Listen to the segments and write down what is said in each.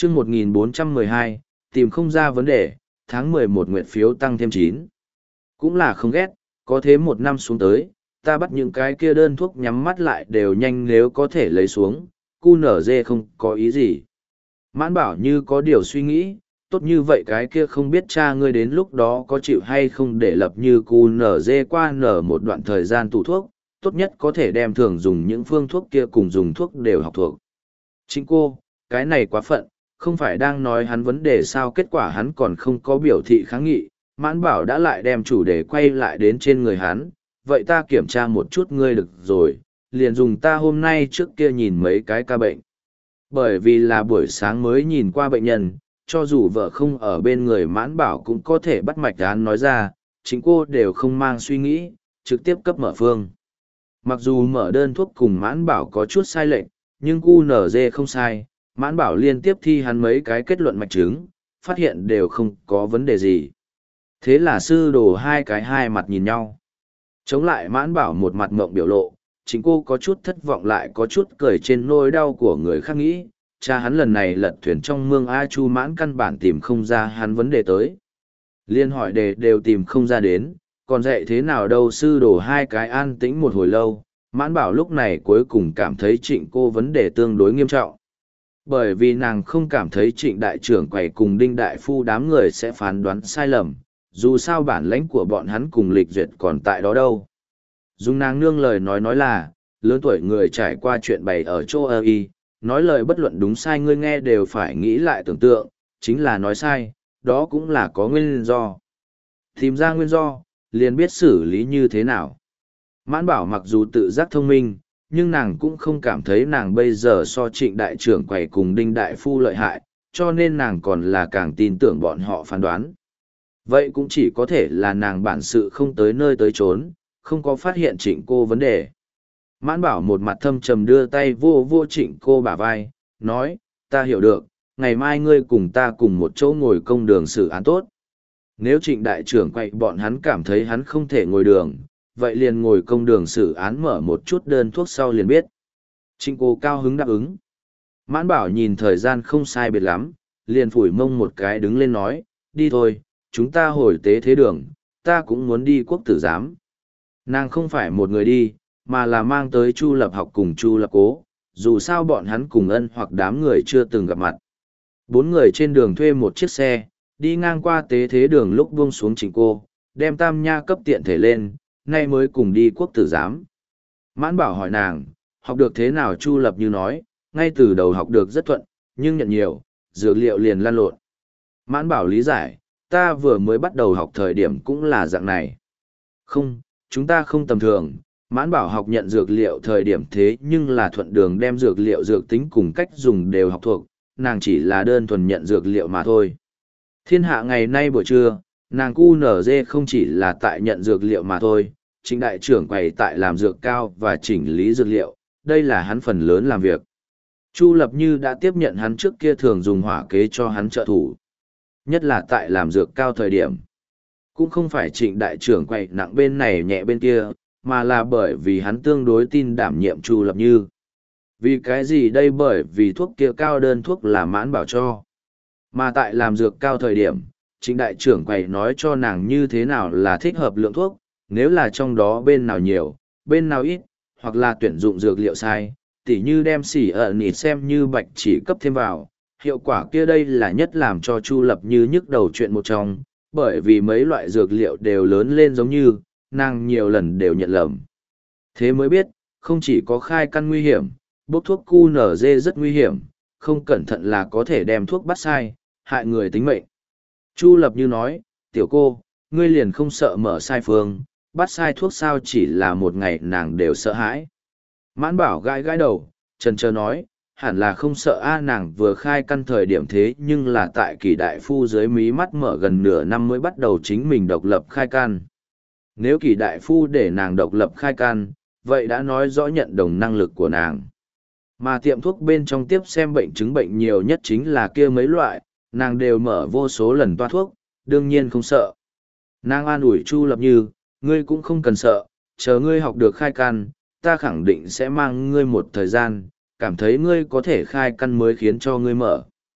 chương 1412, tìm không ra vấn đề, tháng 11 nguyện phiếu tăng thêm 9. Cũng là không ghét, có thế một năm xuống tới, ta bắt những cái kia đơn thuốc nhắm mắt lại đều nhanh nếu có thể lấy xuống, cu nở dê không có ý gì. Mãn bảo như có điều suy nghĩ, tốt như vậy cái kia không biết cha ngươi đến lúc đó có chịu hay không để lập như cu nở dê qua nở một đoạn thời gian tủ thuốc, tốt nhất có thể đem thường dùng những phương thuốc kia cùng dùng thuốc đều học thuộc. Chính cô, cái này quá phận, không phải đang nói hắn vấn đề sao kết quả hắn còn không có biểu thị kháng nghị, mãn bảo đã lại đem chủ đề quay lại đến trên người hắn, vậy ta kiểm tra một chút ngươi được rồi, liền dùng ta hôm nay trước kia nhìn mấy cái ca bệnh. Bởi vì là buổi sáng mới nhìn qua bệnh nhân, cho dù vợ không ở bên người mãn bảo cũng có thể bắt mạch án nói ra, chính cô đều không mang suy nghĩ, trực tiếp cấp mở phương. Mặc dù mở đơn thuốc cùng mãn bảo có chút sai lệch, nhưng QNZ không sai, mãn bảo liên tiếp thi hắn mấy cái kết luận mạch chứng, phát hiện đều không có vấn đề gì. Thế là sư đồ hai cái hai mặt nhìn nhau. Chống lại mãn bảo một mặt mộng biểu lộ, chính cô có chút thất vọng lại có chút cười trên nỗi đau của người khác nghĩ, cha hắn lần này lật thuyền trong mương A Chu mãn căn bản tìm không ra hắn vấn đề tới. Liên hỏi đề đều tìm không ra đến, còn dạy thế nào đâu sư đồ hai cái an tĩnh một hồi lâu, mãn bảo lúc này cuối cùng cảm thấy trịnh cô vấn đề tương đối nghiêm trọng. Bởi vì nàng không cảm thấy trịnh đại trưởng quầy cùng đinh đại phu đám người sẽ phán đoán sai lầm, dù sao bản lãnh của bọn hắn cùng lịch duyệt còn tại đó đâu. Dùng nàng nương lời nói là, lớn tuổi người trải qua chuyện bày ở chỗ ơ y, nói lời bất luận đúng sai ngươi nghe đều phải nghĩ lại tưởng tượng, chính là nói sai, đó cũng là có nguyên do. Tìm ra nguyên do, liền biết xử lý như thế nào. Mãn bảo mặc dù tự giác thông minh, nhưng nàng cũng không cảm thấy nàng bây giờ so trịnh đại trưởng quầy cùng đinh đại phu lợi hại, cho nên nàng còn là càng tin tưởng bọn họ phán đoán. Vậy cũng chỉ có thể là nàng bản sự không tới nơi tới chốn, không có phát hiện trịnh cô vấn đề. Mãn bảo một mặt thâm trầm đưa tay vô vô trịnh cô bả vai, nói, ta hiểu được, ngày mai ngươi cùng ta cùng một chỗ ngồi công đường xử án tốt. Nếu trịnh đại trưởng quậy bọn hắn cảm thấy hắn không thể ngồi đường, vậy liền ngồi công đường xử án mở một chút đơn thuốc sau liền biết. Trịnh cô cao hứng đáp ứng. Mãn bảo nhìn thời gian không sai biệt lắm, liền phủi mông một cái đứng lên nói, đi thôi, chúng ta hồi tế thế đường, ta cũng muốn đi quốc tử giám. Nàng không phải một người đi, mà là mang tới Chu Lập Học cùng Chu Lập Cố, dù sao bọn hắn cùng ân hoặc đám người chưa từng gặp mặt. Bốn người trên đường thuê một chiếc xe, đi ngang qua tế thế đường lúc buông xuống trịnh cô, đem tam nha cấp tiện thể lên, nay mới cùng đi quốc tử giám. Mãn bảo hỏi nàng, học được thế nào Chu Lập như nói, ngay từ đầu học được rất thuận, nhưng nhận nhiều, dược liệu liền lan lộn. Mãn bảo lý giải, ta vừa mới bắt đầu học thời điểm cũng là dạng này. Không, chúng ta không tầm thường, mãn bảo học nhận dược liệu thời điểm thế nhưng là thuận đường đem dược liệu dược tính cùng cách dùng đều học thuộc, nàng chỉ là đơn thuần nhận dược liệu mà thôi. Thiên hạ ngày nay buổi trưa, nàng QNZ không chỉ là tại nhận dược liệu mà thôi, chính đại trưởng quầy tại làm dược cao và chỉnh lý dược liệu, đây là hắn phần lớn làm việc. Chu Lập Như đã tiếp nhận hắn trước kia thường dùng hỏa kế cho hắn trợ thủ. Nhất là tại làm dược cao thời điểm. Cũng không phải trịnh đại trưởng quầy nặng bên này nhẹ bên kia, mà là bởi vì hắn tương đối tin đảm nhiệm Chu Lập Như. Vì cái gì đây bởi vì thuốc kia cao đơn thuốc là mãn bảo cho. Mà tại làm dược cao thời điểm, trịnh đại trưởng quầy nói cho nàng như thế nào là thích hợp lượng thuốc, nếu là trong đó bên nào nhiều, bên nào ít, hoặc là tuyển dụng dược liệu sai, tỉ như đem xỉ ở nịt xem như bạch chỉ cấp thêm vào. Hiệu quả kia đây là nhất làm cho Chu Lập Như nhức đầu chuyện một trong, bởi vì mấy loại dược liệu đều lớn lên giống như, nàng nhiều lần đều nhận lầm. Thế mới biết, không chỉ có khai căn nguy hiểm, bốc thuốc QNZ rất nguy hiểm, không cẩn thận là có thể đem thuốc bắt sai, hại người tính mệnh. Chu Lập Như nói, tiểu cô, ngươi liền không sợ mở sai phương, bắt sai thuốc sao chỉ là một ngày nàng đều sợ hãi. Mãn bảo gãi gãi đầu, trần trơ nói, hẳn là không sợ a nàng vừa khai căn thời điểm thế nhưng là tại kỳ đại phu dưới mí mắt mở gần nửa năm mới bắt đầu chính mình độc lập khai căn. Nếu kỳ đại phu để nàng độc lập khai căn, vậy đã nói rõ nhận đồng năng lực của nàng. Mà tiệm thuốc bên trong tiếp xem bệnh chứng bệnh nhiều nhất chính là kia mấy loại, nàng đều mở vô số lần toa thuốc, đương nhiên không sợ. Nàng an ủi Chu Lập Như, ngươi cũng không cần sợ, chờ ngươi học được khai căn, ta khẳng định sẽ mang ngươi một thời gian, cảm thấy ngươi có thể khai căn mới khiến cho ngươi mở.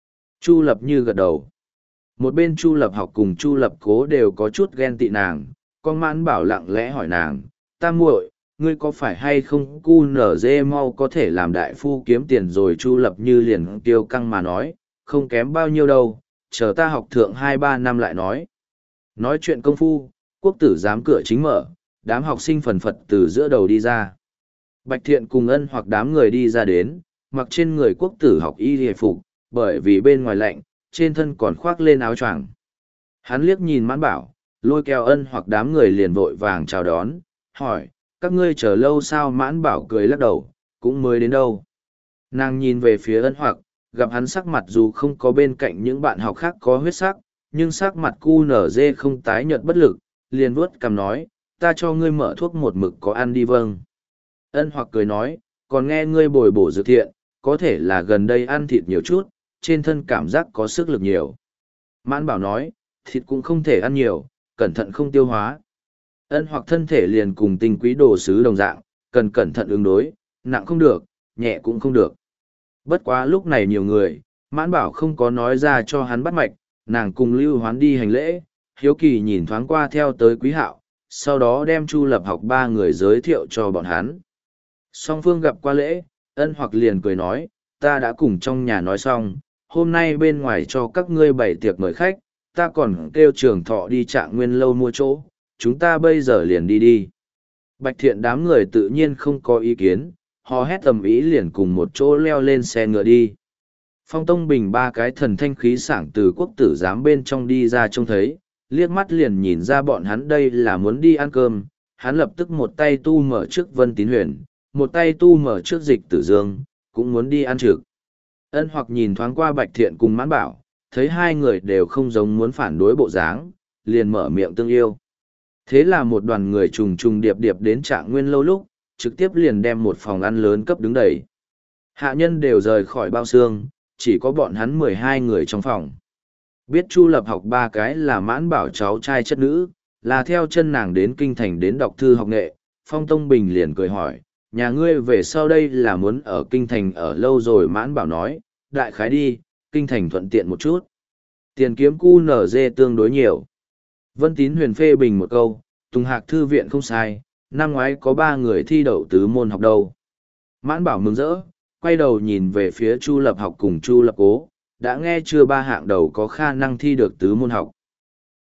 Chu Lập Như gật đầu. Một bên Chu Lập Học cùng Chu Lập Cố đều có chút ghen tị nàng, con Mãn Bảo lặng lẽ hỏi nàng, tam muội, ngươi có phải hay không cu nở dê mau có thể làm đại phu kiếm tiền rồi? Chu Lập Như liền kiêu căng mà nói, không kém bao nhiêu đâu, chờ ta học thượng 2-3 năm lại nói. Nói chuyện công phu, quốc tử giám cửa chính mở, đám học sinh phần phật từ giữa đầu đi ra. Bạch Thiện cùng Ân Hoặc đám người đi ra đến, mặc trên người quốc tử học y hề phục, bởi vì bên ngoài lạnh, trên thân còn khoác lên áo choàng. Hắn liếc nhìn Mãn Bảo, lôi kéo Ân Hoặc đám người liền vội vàng chào đón, hỏi, các ngươi chờ lâu sao? Mãn Bảo cười lắc đầu, cũng mới đến đâu. Nàng nhìn về phía Ân Hoặc, gặp hắn sắc mặt dù không có bên cạnh những bạn học khác có huyết sắc, nhưng sắc mặt cu nở dê không tái nhợt bất lực, liền vuốt cằm nói, ta cho ngươi mở thuốc một mực có ăn đi. Vâng. Ân Hoặc cười nói, còn nghe ngươi bồi bổ dược thiện, có thể là gần đây ăn thịt nhiều chút, trên thân cảm giác có sức lực nhiều. Mãn Bảo nói, thịt cũng không thể ăn nhiều, cẩn thận không tiêu hóa. Ân Hoặc thân thể liền cùng tinh quý đồ sứ đồng dạng, cần cẩn thận ứng đối, nặng không được, nhẹ cũng không được. Bất quá lúc này nhiều người, Mãn Bảo không có nói ra cho hắn bắt mạch, nàng cùng Lưu Hoán đi hành lễ, hiếu kỳ nhìn thoáng qua theo tới Quý Hạo, sau đó đem Chu Lập Học 3 người giới thiệu cho bọn hắn. Song phương gặp qua lễ, Ân Hoặc liền cười nói, ta đã cùng trong nhà nói xong, hôm nay bên ngoài cho các ngươi bày tiệc mời khách, ta còn kêu Trường Thọ đi Trạng Nguyên lâu mua chỗ, chúng ta bây giờ liền đi đi. Bạch Thiện đám người tự nhiên không có ý kiến, họ hét tầm ý liền cùng một chỗ leo lên xe ngựa đi. Phong Tông Bình 3 cái thần thanh khí sảng từ quốc tử giám bên trong đi ra trông thấy, liếc mắt liền nhìn ra bọn hắn đây là muốn đi ăn cơm, hắn lập tức một tay tu mở trước Vân Tín Huyền, một tay tu mở trước Dịch Tử Dương, cũng muốn đi ăn trực. Ân Hoặc nhìn thoáng qua Bạch Thiện cùng Mãn Bảo, thấy hai người đều không giống muốn phản đối bộ dáng, liền mở miệng tương yêu. Thế là một đoàn người trùng trùng điệp điệp đến Trạng Nguyên lâu lúc, trực tiếp liền đem một phòng ăn lớn cấp đứng đầy. Hạ nhân đều rời khỏi bao xương, chỉ có bọn hắn 12 người trong phòng. Biết Chu Lập Học 3 cái là Mãn Bảo cháu trai chất nữ, là theo chân nàng đến kinh thành đến đọc thư học nghệ, Phong Tông Bình liền cười hỏi, nhà ngươi về sau đây là muốn ở kinh thành ở lâu rồi? Mãn Bảo nói, đại khái đi, kinh thành thuận tiện một chút. Tiền kiếm cu nở dê tương đối nhiều. Vân Tín Huyền phê bình một câu, Tùng Hạc thư viện không sai, năm ngoái có 3 người thi đậu tứ môn học đâu. Mãn Bảo mừng rỡ, quay đầu nhìn về phía Chu Lập Học cùng Chu Lập Cố, đã nghe chưa 3 hạng đầu có khả năng thi được tứ môn học.